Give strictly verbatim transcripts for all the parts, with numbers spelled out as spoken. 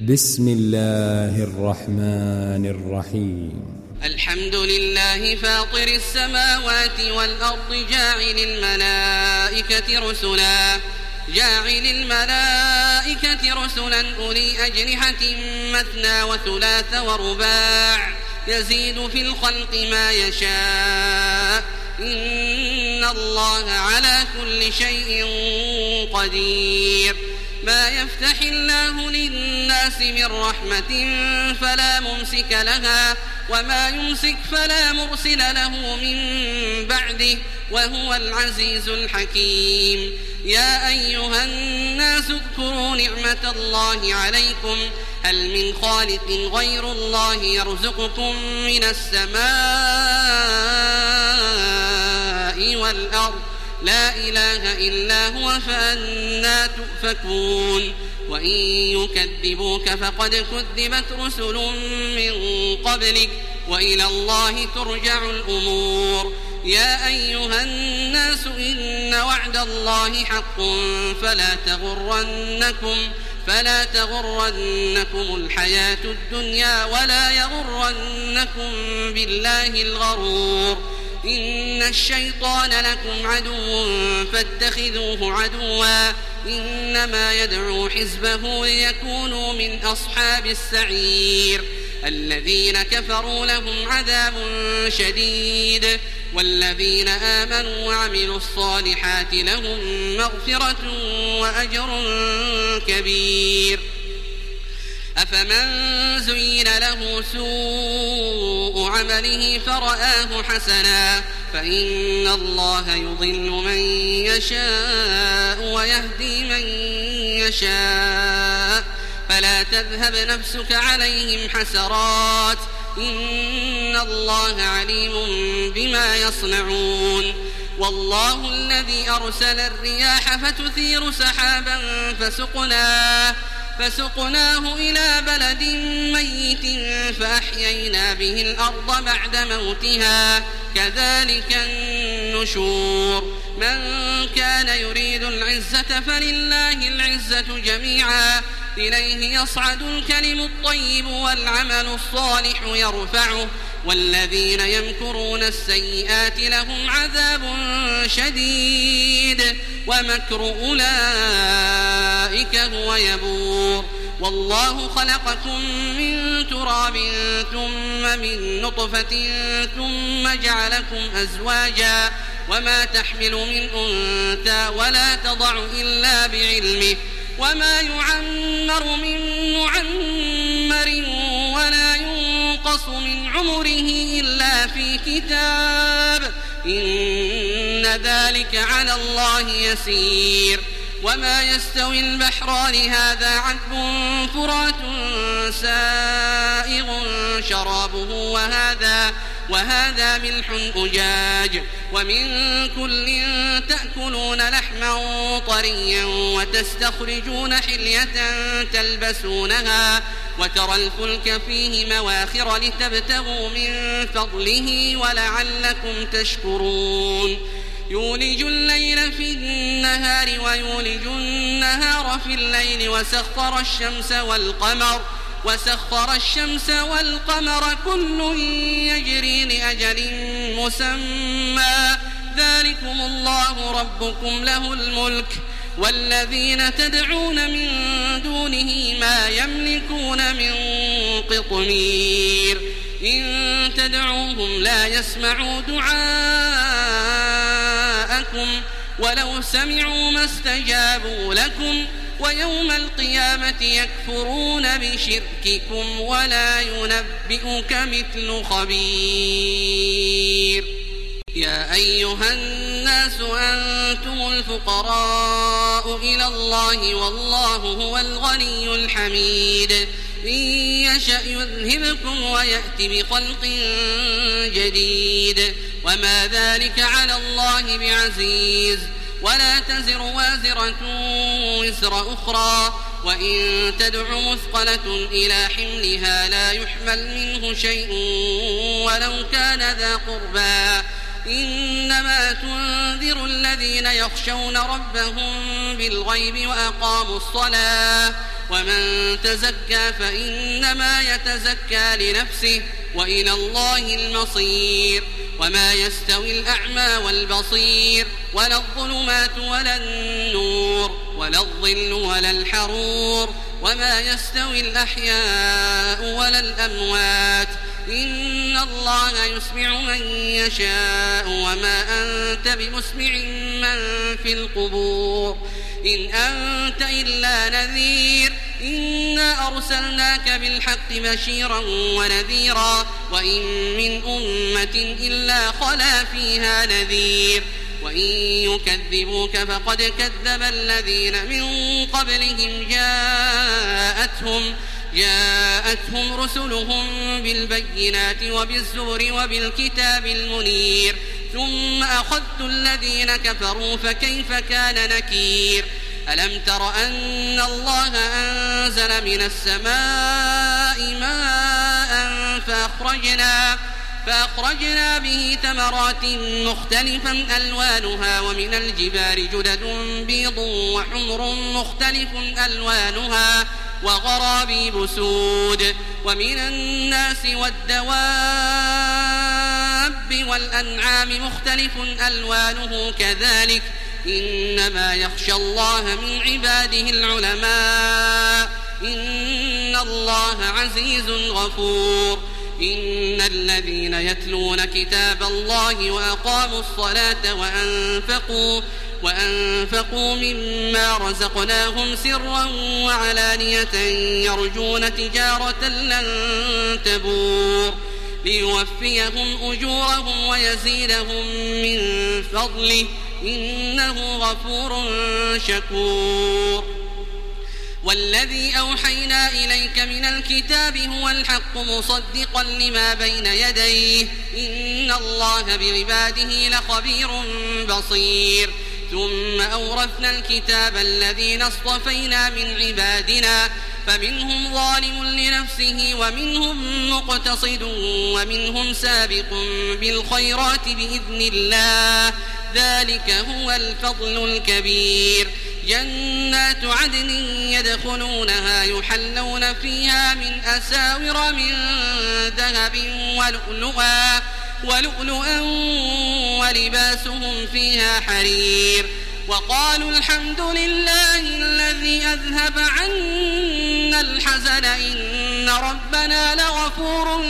بسم الله الرحمن الرحيم. الحمد لله فاطر السماوات والأرض جاعل الملائكة رسلا جاعل الملائكة رسلا أولي أجنحة مثنى وثلاث ورباع يزيد في الخلق ما يشاء إن الله على كل شيء قدير. ما يفتح الله للناس من رحمة فلا ممسك لها وما يمسك فلا مرسل له من بعده وهو العزيز الحكيم. يا أيها الناس اذكروا نعمة الله عليكم هل من خالق غير الله يرزقكم من السماء والأرض لا إله إلا هو فأنى تؤفكون. وإن يكذبوك فقد كذبت رسل من قبلك وإلى الله ترجع الأمور. يا أيها الناس إن وعد الله حق فلا تغرنكم فلا تغرنكم الحياة الدنيا ولا يغرنكم بالله الغرور. إن الشيطان لكم عدو فاتخذوه عدوا إنما يدعو حزبه ليكونوا من أصحاب السعير. الذين كفروا لهم عذاب شديد والذين آمنوا وعملوا الصالحات لهم مغفرة وأجر كبير. أفمن زين له سوء عمله فرآه حسنا فإن الله يضل من يشاء ويهدي من يشاء فلا تذهب نفسك عليهم حسرات إن الله عليم بما يصنعون. والله الذي أرسل الرياح فتثير سحابا فسقناه فسقناه إلى بلد ميت فأحيينا به الأرض بعد موتها كذلك النشور. من كان يريد العزة فلله العزة جميعا إليه يصعد الكلم الطيب والعمل الصالح يرفعه والذين يمكرون السيئات لهم عذاب شديد ومكر أولئك هو يبور. والله خلقكم من تراب ثم من نطفة ثم جعلكم أزواجا وما تحمل من أنثى ولا تضع إلا بعلمه وما يعمر من معمر ولا ينقص من عمره إلا في كتاب إن ذلك على الله يسير. وما يستوي البحران هذا عذب فرات سائغ شرابه وهذا وهذا ملح أجاج ومن كل تأكلون لحما طريا وتستخرجون حلية تلبسونها وترى الفلك فيه مواخر لتبتغوا من فضله ولعلكم تشكرون. يولج الليل في النهار ويولج النهار في الليل وسخر الشمس والقمر وسخر الشمس والقمر كل يجري لأجل مسمى ذلكم الله ربكم له الملك والذين تدعون من دونه ما يملكون من قطمير. إن تدعوهم لا يسمعوا دعاءكم ولو سمعوا ما استجابوا لكم ويوم القيامة يكفرون بشرككم ولا ينبئك مثل خبير. يا أيها الناس أنتم الفقراء إلى الله والله هو الغني الحميد. إن يشأ يذهبكم ويأت بخلق جديد وما ذلك على الله بعزيز. ولا تزر وازرة وزر أخرى وإن تدع مثقلة إلى حملها لا يحمل منه شيء ولو كان ذا قربى إنما تنذر الذين يخشون ربهم بالغيب وأقاموا الصلاة ومن تزكى فإنما يتزكى لنفسه وإلى الله المصير وما يستوي الأعمى والبصير ولا الظلمات ولا النور ولا الظل ولا الحرور وما يستوي الأحياء ولا الأموات إن الله يسمع من يشاء وما أنت بمسمع من في القبور إن أنت إلا نذير إنا أرسلناك بالحق بشيرا ونذيرا وإن من أمة إلا خلا فيها نذير وإن يكذبوك فقد كذب الذين من قبلهم جاءتهم جاءتهم رسلهم بالبينات وبالزبر وبالكتاب المنير ثم أخذت الذين كفروا فكيف كان نكير ألم تر أن الله أنزل من السماء ماء فأخرجنا فأخرجنا به ثمرات مختلفا ألوانها ومن الجبال جدد بيض وحمر مختلف ألوانها وغرابيب سود ومن الناس والدواب والأنعام مختلف ألوانه كذلك إنما يخشى الله من عباده العلماء إن الله عزيز غفور إن الذين يتلون كتاب الله وأقاموا الصلاة وأنفقوا وأنفقوا مما رزقناهم سرا وعلانية يرجون تجارة لن تبور ليوفيهم أجورهم ويزيدهم من فضله إنه غفور شكور والذي أوحينا إليك من الكتاب هو الحق مصدقا لما بين يديه إن الله بعباده لخبير بصير ثم أورثنا الكتاب الذين اصطفينا من عبادنا فمنهم ظالم لنفسه ومنهم مقتصد ومنهم سابق بالخيرات بإذن الله ذلك هو الفضل الكبير جنات عدن يدخلونها يحلون فيها من أساور من ذهب ولؤلؤا ولؤلؤا ولباسهم فيها حرير وقالوا الحمد لله الذي أذهب عنا الحزن إن ربنا لغفور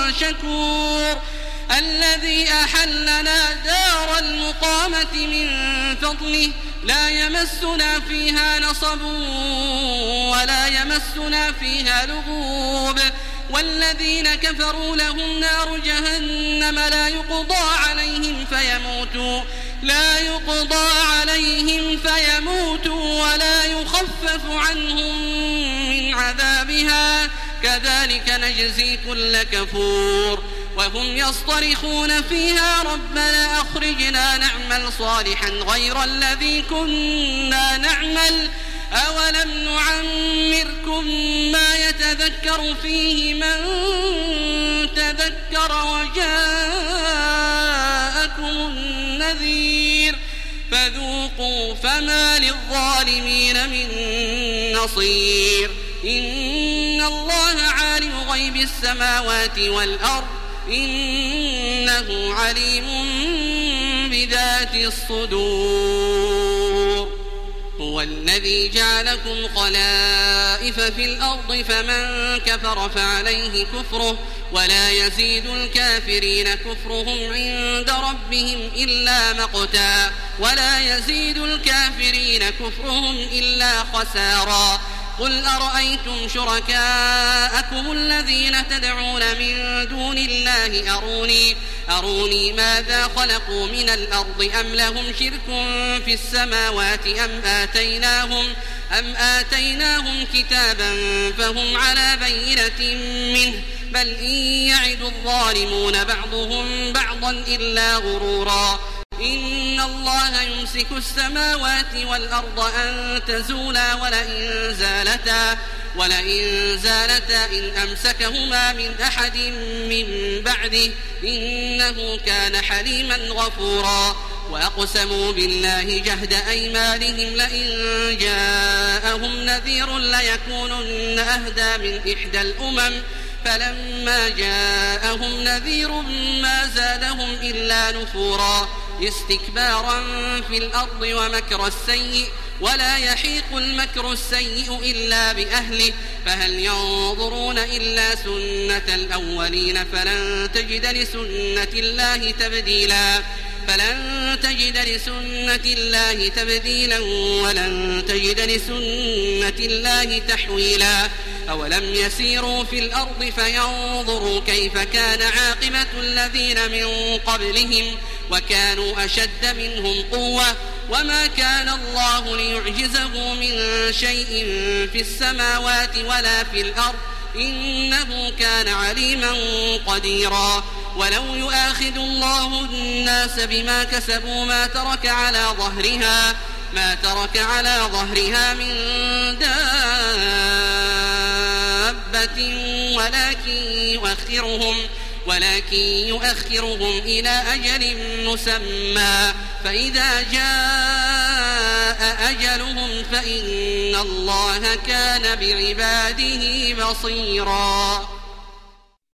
شكور الذي أحلنا دار المقامة من فضله لا يمسنا فيها نصب ولا يمسنا فيها لغوب والذين كفروا لهم نار جهنم لا يقضى عليهم فيموتوا لا يقضى عليهم فيموتوا ولا يخفف عنهم من عذابها كذلك نجزي كل كفور وهم يصطرخون فيها ربنا أخرجنا نعمل صالحا غير الذي كنا نعمل أولم نعمركم ما يتذكر فيه من تذكر وجاءكم النذير فذوقوا فما للظالمين من نصير إن الله عالم غيب السماوات والأرض إنه عليم بذات الصدور هو الذي جعلكم خلائف في الأرض فمن كفر فعليه كفره ولا يزيد الكافرين كفرهم عند ربهم إلا مقتا ولا يزيد الكافرين كفرهم إلا خسارا قل أرأيتم شركاءكم الذين تدعون من دون الله أروني أروني ماذا خلقوا من الأرض أم لهم شرك في السماوات أم آتيناهم أم آتيناهم كتابا فهم على بينة منه بل إن يعد الظالمون بعضهم بعضا إلا غرورا إن الله يمسك السماوات والأرض أن تزولا ولئن زالتا ولئن زالتا إن أمسكهما من أحد من بعده إنه كان حليما غفورا وأقسموا بالله جهد أيمانهم لئن جاءهم نذير ليكونن أهدى من إحدى الأمم فلما جاءهم نذير ما زادهم إلا نفورا استكبارا في الأرض ومكر السيء ولا يحيق المكر السيء إلا بأهله فهل ينظرون إلا سنة الأولين فلن تجد لسنة الله تبديلا فلن تجد لسنة الله تبديلا ولن تجد لسنة الله تحويلا أولم يسيروا في الأرض فينظروا كيف كان عاقبة الذين من قبلهم وكانوا أشد منهم قوة وما كان الله ليعجزه من شيء في السماوات ولا في الأرض إنه كان عليما قديرا ولو يؤاخذ الله الناس بما كسبوا ما ترك على ظهرها ما ترك على ظهرها من دابة ولكن يؤخرهم ولكن يؤخرهم إلى أجل مسمى فإذا جاء أجلهم فإن الله كان بعباده بصيرا.